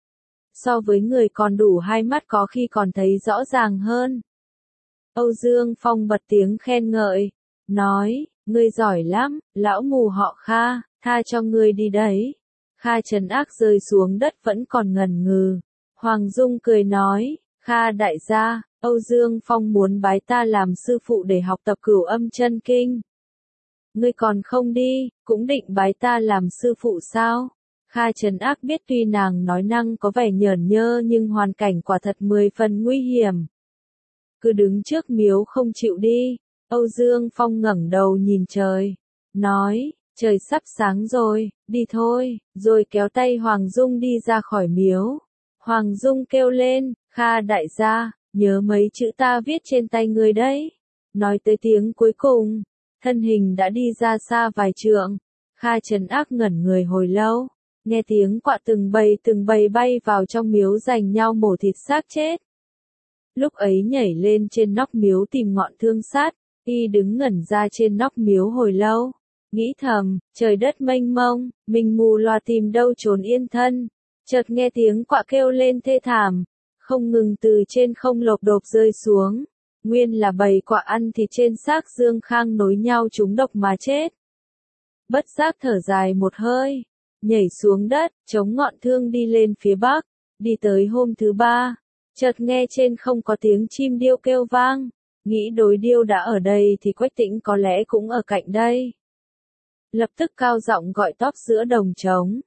So với người còn đủ hai mắt có khi còn thấy rõ ràng hơn. Âu Dương Phong bật tiếng khen ngợi, nói, ngươi giỏi lắm, lão mù họ Kha, tha cho ngươi đi đấy. Kha Trấn Ác rơi xuống đất vẫn còn ngần ngừ. Hoàng Dung cười nói, Kha đại gia, Âu Dương Phong muốn bái ta làm sư phụ để học tập Cửu Âm Chân Kinh. Ngươi còn không đi, cũng định bái ta làm sư phụ sao? Kha Trấn Ác biết tuy nàng nói năng có vẻ nhởn nhơ nhưng hoàn cảnh quả thật 10 phần nguy hiểm. cứ đứng trước miếu không chịu đi. Âu Dương Phong ngẩng đầu nhìn trời, nói, trời sắp sáng rồi, đi thôi, rồi kéo tay Hoàng Dung đi ra khỏi miếu. Hoàng Dung kêu lên, Kha đại gia, nhớ mấy chữ ta viết trên tay ngươi đấy. Nói tới tiếng cuối cùng, thân hình đã đi ra xa vài trượng. Kha Trấn Ác ngẩn người hồi lâu, nghe tiếng quạ từng bầy bay vào trong miếu giành nhau mổ thịt xác chết. Lúc ấy nhảy lên trên nóc miếu tìm ngọn thương sát, y đứng ngẩn ra trên nóc miếu hồi lâu, nghĩ thầm, trời đất mênh mông, mình mù loà tìm đâu trốn yên thân. Chợt nghe tiếng quạ kêu lên thê thảm, không ngừng từ trên không lộp độp rơi xuống. Nguyên là bầy quạ ăn thịt trên xác Dương Khang nối nhau trúng độc mà chết. Bất giác thở dài một hơi, nhảy xuống đất, chống ngọn thương đi lên phía bắc, đi tới hôm thứ ba, chợt nghe trên không có tiếng chim điêu kêu vang, nghĩ đối điêu đã ở đây thì Quách Tĩnh có lẽ cũng ở cạnh đây. Lập tức cao giọng gọi tóp giữa đồng trống,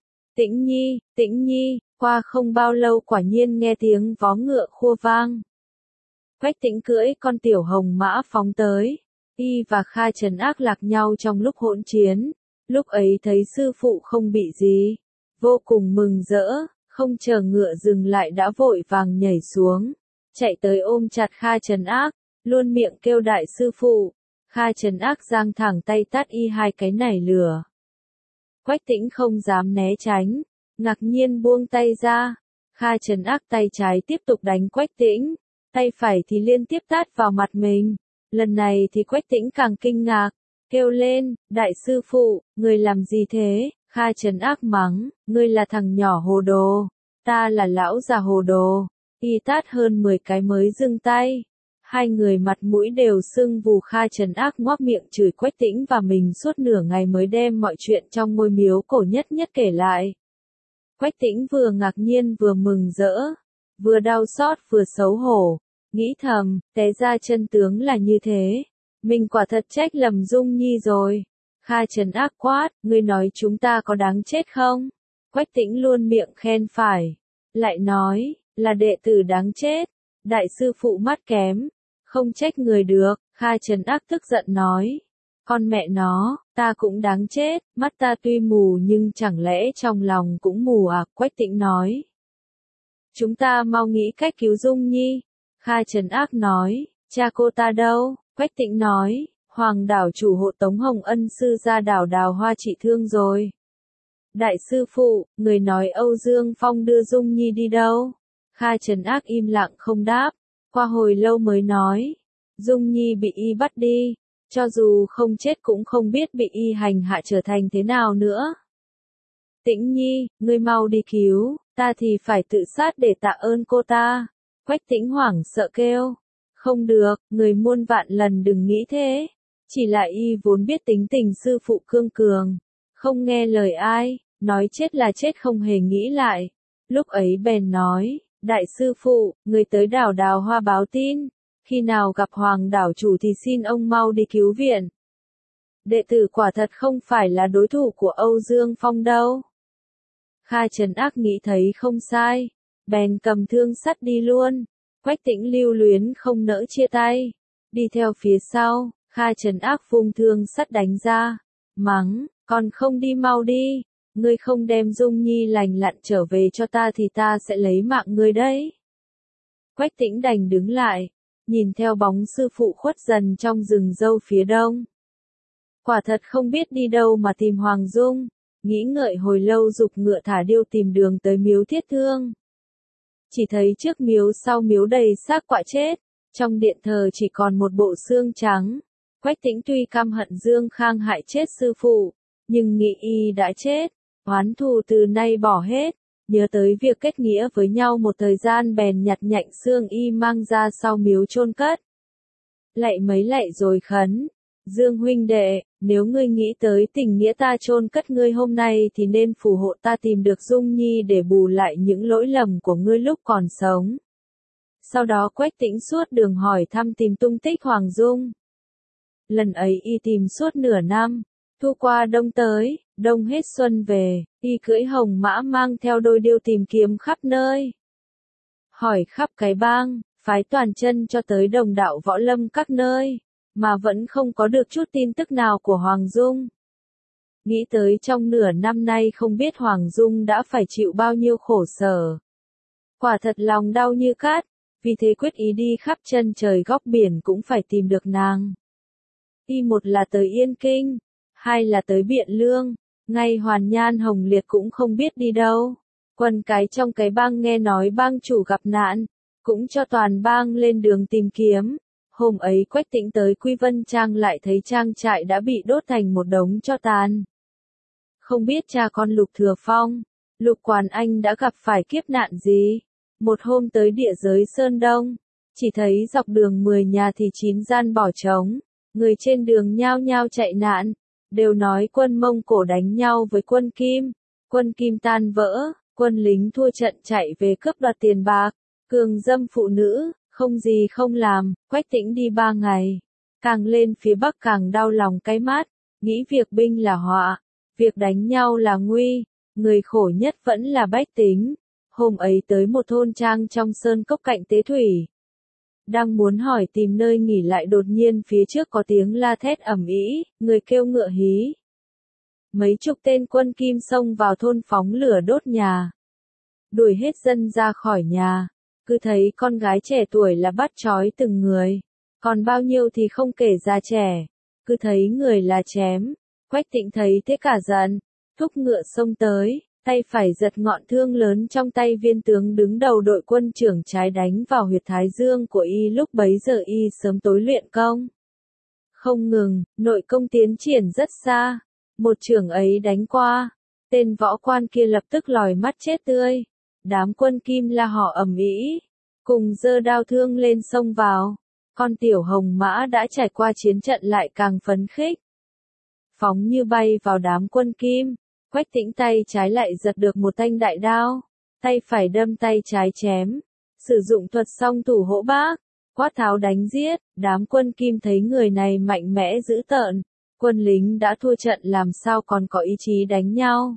Tĩnh Nhi, qua không bao lâu quả nhiên nghe tiếng vó ngựa khua vang. Quách Tĩnh cưỡi con tiểu hồng mã phóng tới, y và Kha Trấn Ác lạc nhau trong lúc hỗn chiến, lúc ấy thấy sư phụ không bị gì, vô cùng mừng rỡ, không chờ ngựa dừng lại đã vội vàng nhảy xuống, chạy tới ôm chặt Kha Trấn Ác, luôn miệng kêu đại sư phụ. Kha Trấn Ác giang thẳng tay tát y hai cái nảy lửa. Quách Tĩnh không dám né tránh, ngạc nhiên buông tay ra. Kha Trấn Ác tay trái tiếp tục đánh Quách Tĩnh, tay phải thì liên tiếp tát vào mặt mình. Lần này thì Quách Tĩnh càng kinh ngạc, kêu lên, đại sư phụ, người làm gì thế? Kha Trấn Ác mắng, ngươi là thằng nhỏ hồ đồ, ta là lão già hồ đồ. Y tát hơn 10 cái mới dừng tay. Hai người mặt mũi đều sưng vù. Kha Trấn Ác ngoác miệng chửi Quách Tĩnh và mình suốt nửa ngày mới đem mọi chuyện trong ngôi miếu cổ nhất kể lại. Quách Tĩnh vừa ngạc nhiên vừa mừng rỡ, vừa đau xót vừa xấu hổ, nghĩ thầm, té ra chân tướng là như thế, mình quả thật trách lầm Dung Nhi rồi. Kha Trấn Ác quát, ngươi nói chúng ta có đáng chết không? Quách Tĩnh luôn miệng khen phải, lại nói, là đệ tử đáng chết, đại sư phụ mắt kém, không trách người được. Kha Trấn Ác tức giận nói, con mẹ nó, ta cũng đáng chết, mắt ta tuy mù nhưng chẳng lẽ trong lòng cũng mù à? Quách Tĩnh nói, chúng ta mau nghĩ cách cứu Dung Nhi. Kha Trấn Ác nói, cha cô ta đâu? Quách Tĩnh nói, Hoàng đảo chủ hộ tống Hồng Ân sư ra đảo Đào Hoa trị thương rồi. Đại sư phụ, người nói Âu Dương Phong đưa Dung Nhi đi đâu? Kha Trấn Ác im lặng không đáp, qua hồi lâu mới nói, Dung Nhi bị y bắt đi, cho dù không chết cũng không biết bị y hành hạ trở thành thế nào nữa. Tĩnh Nhi, ngươi mau đi cứu, ta thì phải tự sát để tạ ơn cô ta. Quách Tĩnh hoảng sợ kêu, không được, người muôn vạn lần đừng nghĩ thế, chỉ là y vốn biết tính tình sư phụ cương cường, không nghe lời ai, nói chết là chết không hề nghĩ lại. Lúc ấy bèn nói, đại sư phụ, người tới đảo Đào Hoa báo tin, khi nào gặp Hoàng đảo chủ thì xin ông mau đi cứu viện. Đệ tử quả thật không phải là đối thủ của Âu Dương Phong đâu. Kha Trấn Ác nghĩ thấy không sai, bèn cầm thương sắt đi luôn. Quách Tĩnh lưu luyến không nỡ chia tay, đi theo phía sau. Kha Trấn Ác vung thương sắt đánh ra, mắng, còn không đi mau đi, ngươi không đem Dung Nhi lành lặn trở về cho ta thì ta sẽ lấy mạng ngươi đấy. Quách Tĩnh đành đứng lại, nhìn theo bóng sư phụ khuất dần trong rừng dâu phía đông. Quả thật không biết đi đâu mà tìm Hoàng Dung, nghĩ ngợi hồi lâu giục ngựa thả điêu tìm đường tới miếu Thiết Thương. Chỉ thấy trước miếu sau miếu đầy xác quạ chết, trong điện thờ chỉ còn một bộ xương trắng. Quách Tĩnh tuy căm hận Dương Khang hại chết sư phụ, nhưng nghĩ y đã chết, oán thù từ nay bỏ hết, nhớ tới việc kết nghĩa với nhau một thời gian bèn nhặt nhạnh xương y mang ra sau miếu chôn cất. Lạy mấy lạy rồi khấn, Dương huynh đệ, nếu ngươi nghĩ tới tình nghĩa ta chôn cất ngươi hôm nay thì nên phù hộ ta tìm được Dung Nhi để bù lại những lỗi lầm của ngươi lúc còn sống. Sau đó Quách Tĩnh suốt đường hỏi thăm tìm tung tích Hoàng Dung. Lần ấy y tìm suốt nửa năm, thu qua đông tới, đông hết xuân về, y cưỡi hồng mã mang theo đôi điêu tìm kiếm khắp nơi. Hỏi khắp cái bang, phái toàn chân cho tới đồng đạo võ lâm các nơi, mà vẫn không có được chút tin tức nào của Hoàng Dung. Nghĩ tới trong nửa năm nay không biết Hoàng Dung đã phải chịu bao nhiêu khổ sở. Quả thật lòng đau như cát, vì thế quyết ý đi khắp chân trời góc biển cũng phải tìm được nàng. Y một là tới Yên Kinh, hai là tới Biện Lương, ngay Hoàn Nhan Hồng Liệt cũng không biết đi đâu. Quân cái trong cái bang nghe nói bang chủ gặp nạn, cũng cho toàn bang lên đường tìm kiếm. Hôm ấy Quách Tĩnh tới Quy Vân Trang lại thấy trang trại đã bị đốt thành một đống tro tàn. Không biết cha con Lục Thừa Phong, Lục Quản Anh đã gặp phải kiếp nạn gì? Một hôm tới địa giới Sơn Đông, chỉ thấy dọc đường 10 nhà thì 9 gian bỏ trống, người trên đường nhao nhao chạy nạn, đều nói quân Mông Cổ đánh nhau với quân Kim tan vỡ, quân lính thua trận chạy về cướp đoạt tiền bạc, cường dâm phụ nữ, không gì không làm. Quách Tĩnh đi 3 ngày, càng lên phía bắc càng đau lòng cái mát, nghĩ việc binh là họa, việc đánh nhau là nguy, người khổ nhất vẫn là bách tính. Hôm ấy tới một thôn trang trong sơn cốc cạnh tế thủy. Đang muốn hỏi tìm nơi nghỉ lại đột nhiên phía trước có tiếng la thét ầm ĩ, người kêu ngựa hí. Mấy chục tên quân Kim xông vào thôn phóng lửa đốt nhà. Đuổi hết dân ra khỏi nhà, cứ thấy con gái trẻ tuổi là bắt trói từng người, còn bao nhiêu thì không kể già trẻ, cứ thấy người là chém. Quách Tĩnh thấy thế cả giận, thúc ngựa xông tới, tay phải giật ngọn thương lớn trong tay viên tướng đứng đầu đội quân trưởng trái đánh vào huyệt thái dương của y. Lúc bấy giờ y sớm tối luyện công không ngừng, nội công tiến triển rất xa. Một chưởng ấy đánh qua, tên võ quan kia lập tức lòi mắt chết tươi. Đám quân Kim la họ ầm ĩ, cùng giơ đao thương lên xông vào. Con tiểu hồng mã đã trải qua chiến trận lại càng phấn khích, phóng như bay vào đám quân Kim. Quách Tĩnh tay trái lại giật được một thanh đại đao, tay phải đâm tay trái chém, sử dụng thuật song thủ hỗ bác, quát tháo đánh giết. Đám quân Kim thấy người này mạnh mẽ dữ tợn, quân lính đã thua trận làm sao còn có ý chí đánh nhau.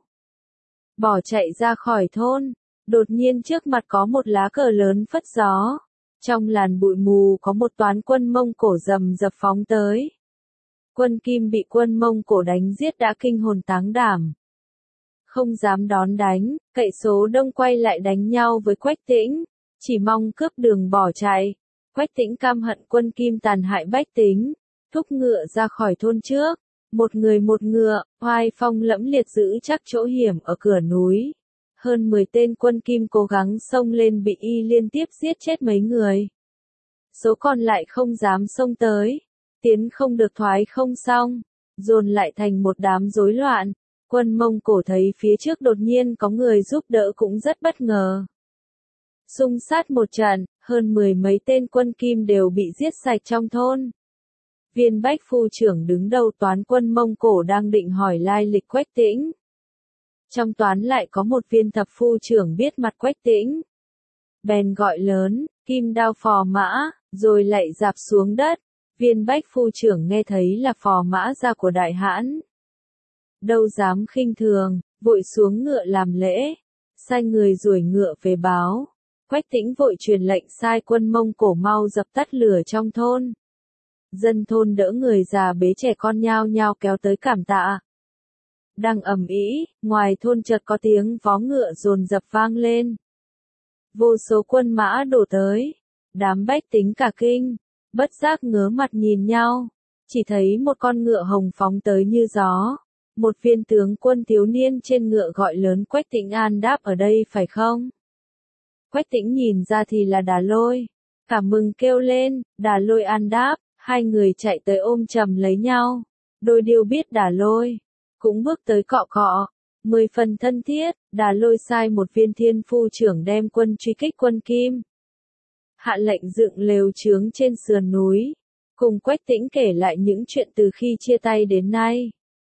Bỏ chạy ra khỏi thôn, đột nhiên trước mặt có một lá cờ lớn phất gió, trong làn bụi mù có một toán quân Mông Cổ rầm rập phóng tới. Quân Kim bị quân Mông Cổ đánh giết đã kinh hồn táng đảm, không dám đón đánh, cậy số đông quay lại đánh nhau với Quách Tĩnh, chỉ mong cướp đường bỏ chạy. Quách Tĩnh căm hận quân Kim tàn hại bách tính, thúc ngựa ra khỏi thôn trước, một người một ngựa, oai phong lẫm liệt giữ chắc chỗ hiểm ở cửa núi. Hơn 10 tên quân Kim cố gắng xông lên bị y liên tiếp giết chết mấy người. Số còn lại không dám xông tới, tiến không được thoái không xong, dồn lại thành một đám rối loạn. Quân Mông Cổ thấy phía trước đột nhiên có người giúp đỡ cũng rất bất ngờ. Xung sát một trận, hơn 10 mấy tên quân Kim đều bị giết sạch trong thôn. Viên Bách phu trưởng đứng đầu toán quân Mông Cổ đang định hỏi lai lịch Quách Tĩnh. Trong toán lại có một viên thập phu trưởng biết mặt Quách Tĩnh, bèn gọi lớn, Kim Đao Phò Mã, rồi lạy rạp xuống đất. Viên Bách phu trưởng nghe thấy là phò mã gia của Đại Hãn, đâu dám khinh thường, vội xuống ngựa làm lễ, sai người đuổi ngựa về báo. Quách Tĩnh vội truyền lệnh sai quân Mông Cổ mau dập tắt lửa trong thôn. Dân thôn đỡ người già bế trẻ con nhao nhao kéo tới cảm tạ. Đang ầm ĩ, ngoài thôn chợt có tiếng vó ngựa dồn dập vang lên. Vô số quân mã đổ tới, đám bách tính cả kinh, bất giác ngớ mặt nhìn nhau, chỉ thấy một con ngựa hồng phóng tới như gió. Một viên tướng quân thiếu niên trên ngựa gọi lớn, Quách Tĩnh an đáp ở đây phải không? Quách Tĩnh nhìn ra thì là Đà Lôi, cả mừng kêu lên, Đà Lôi an đáp, hai người chạy tới ôm chầm lấy nhau. Đôi điêu biết Đà Lôi, cũng bước tới cọ cọ, 10 phần thân thiết. Đà Lôi sai một viên thiên phu trưởng đem quân truy kích quân Kim, hạ lệnh dựng lều chướng trên sườn núi, cùng Quách Tĩnh kể lại những chuyện từ khi chia tay đến nay.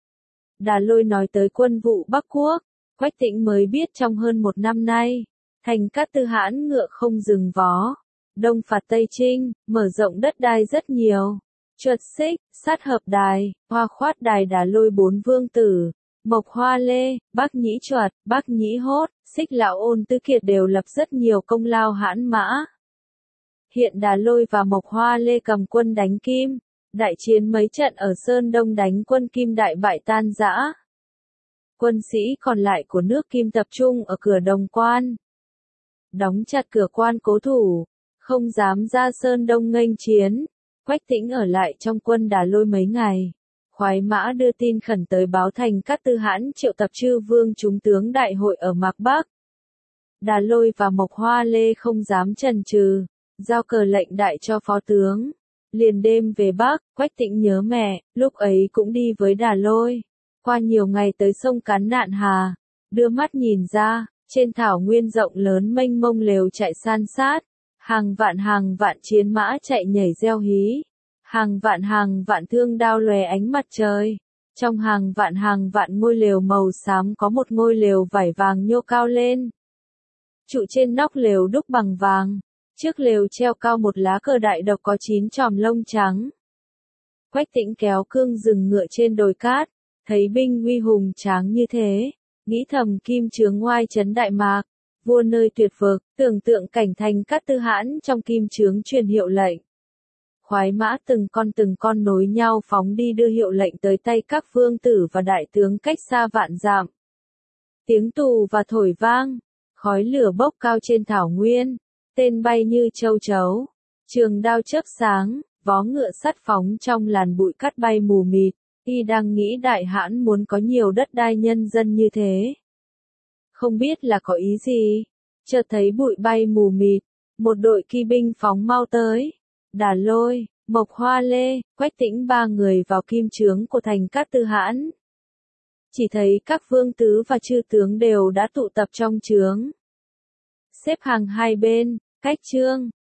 Đà Lôi nói tới quân vụ Bắc Quốc, Quách Tĩnh mới biết trong hơn 1 năm nay, thành Cát Tư Hãn ngựa không dừng vó, đông phạt Tây Trinh, mở rộng đất đai rất nhiều. Chuột Xích, Sát Hợp Đài, Hoa Khoát Đài, Đà Lôi 4 vương tử, Mộc Hoa Lê, Bắc Nhĩ Chuột, Bắc Nhĩ Hốt, Xích Lão Ôn Tứ Kiệt đều lập rất nhiều công lao hãn mã. hiện Đà Lôi và Mộc Hoa Lê cầm quân đánh Kim. Đại chiến mấy trận ở Sơn Đông đánh quân Kim đại bại tan rã. Quân sĩ còn lại của nước Kim tập trung ở cửa Đồng Quan. Đóng chặt cửa quan cố thủ, không dám ra Sơn Đông nghênh chiến. Quách Tĩnh ở lại trong quân Đà Lôi mấy ngày. Khoái Mã đưa tin khẩn tới báo thành Cát Tư Hãn triệu tập chư vương chúng tướng đại hội ở Mạc Bắc. Đà Lôi và Mộc Hoa Lê không dám chần chừ, giao cờ lệnh đại cho phó tướng. Liền đêm về Bắc, Quách Tĩnh nhớ mẹ, lúc ấy cũng đi với Đà Lôi. Qua nhiều ngày tới sông Cán Nạn Hà, đưa mắt nhìn ra, trên thảo nguyên rộng lớn mênh mông lều chạy san sát, hàng vạn chiến mã chạy nhảy reo hí, hàng vạn thương đao lòe ánh mặt trời. Trong hàng vạn ngôi lều màu xám có một ngôi lều vải vàng nhô cao lên. Trụ trên nóc lều đúc bằng vàng, trước lều treo cao một lá cờ đại độc có 9 chòm lông trắng. Quách Tĩnh kéo cương dừng ngựa trên đồi cát, thấy binh uy hùng tráng như thế, nghĩ thầm Kim chướng ngoai trấn Đại Mạc, vua nơi tuyệt vực, tưởng tượng cảnh thành Cát Tư Hãn trong Kim chướng truyền hiệu lệnh. Khoái mã từng con nối nhau phóng đi đưa hiệu lệnh tới tay các vương tử và đại tướng cách xa vạn dặm. Tiếng tù và thổi vang, khói lửa bốc cao trên thảo nguyên, tên bay như châu chấu, trường đao chớp sáng, vó ngựa sắt phóng trong làn bụi cát bay mù mịt. Y đang nghĩ Đại Hãn muốn có nhiều đất đai nhân dân như thế. Không biết là có ý gì, chợt thấy bụi bay mù mịt, một đội kỵ binh phóng mau tới. Đà Lôi, Mộc Hoa Lê, Quách Tĩnh ba người vào kim trướng của thành Cát Tư Hãn. Chỉ thấy các vương tứ và chư tướng đều đã tụ tập trong trướng. Xếp hàng hai bên, cách trương,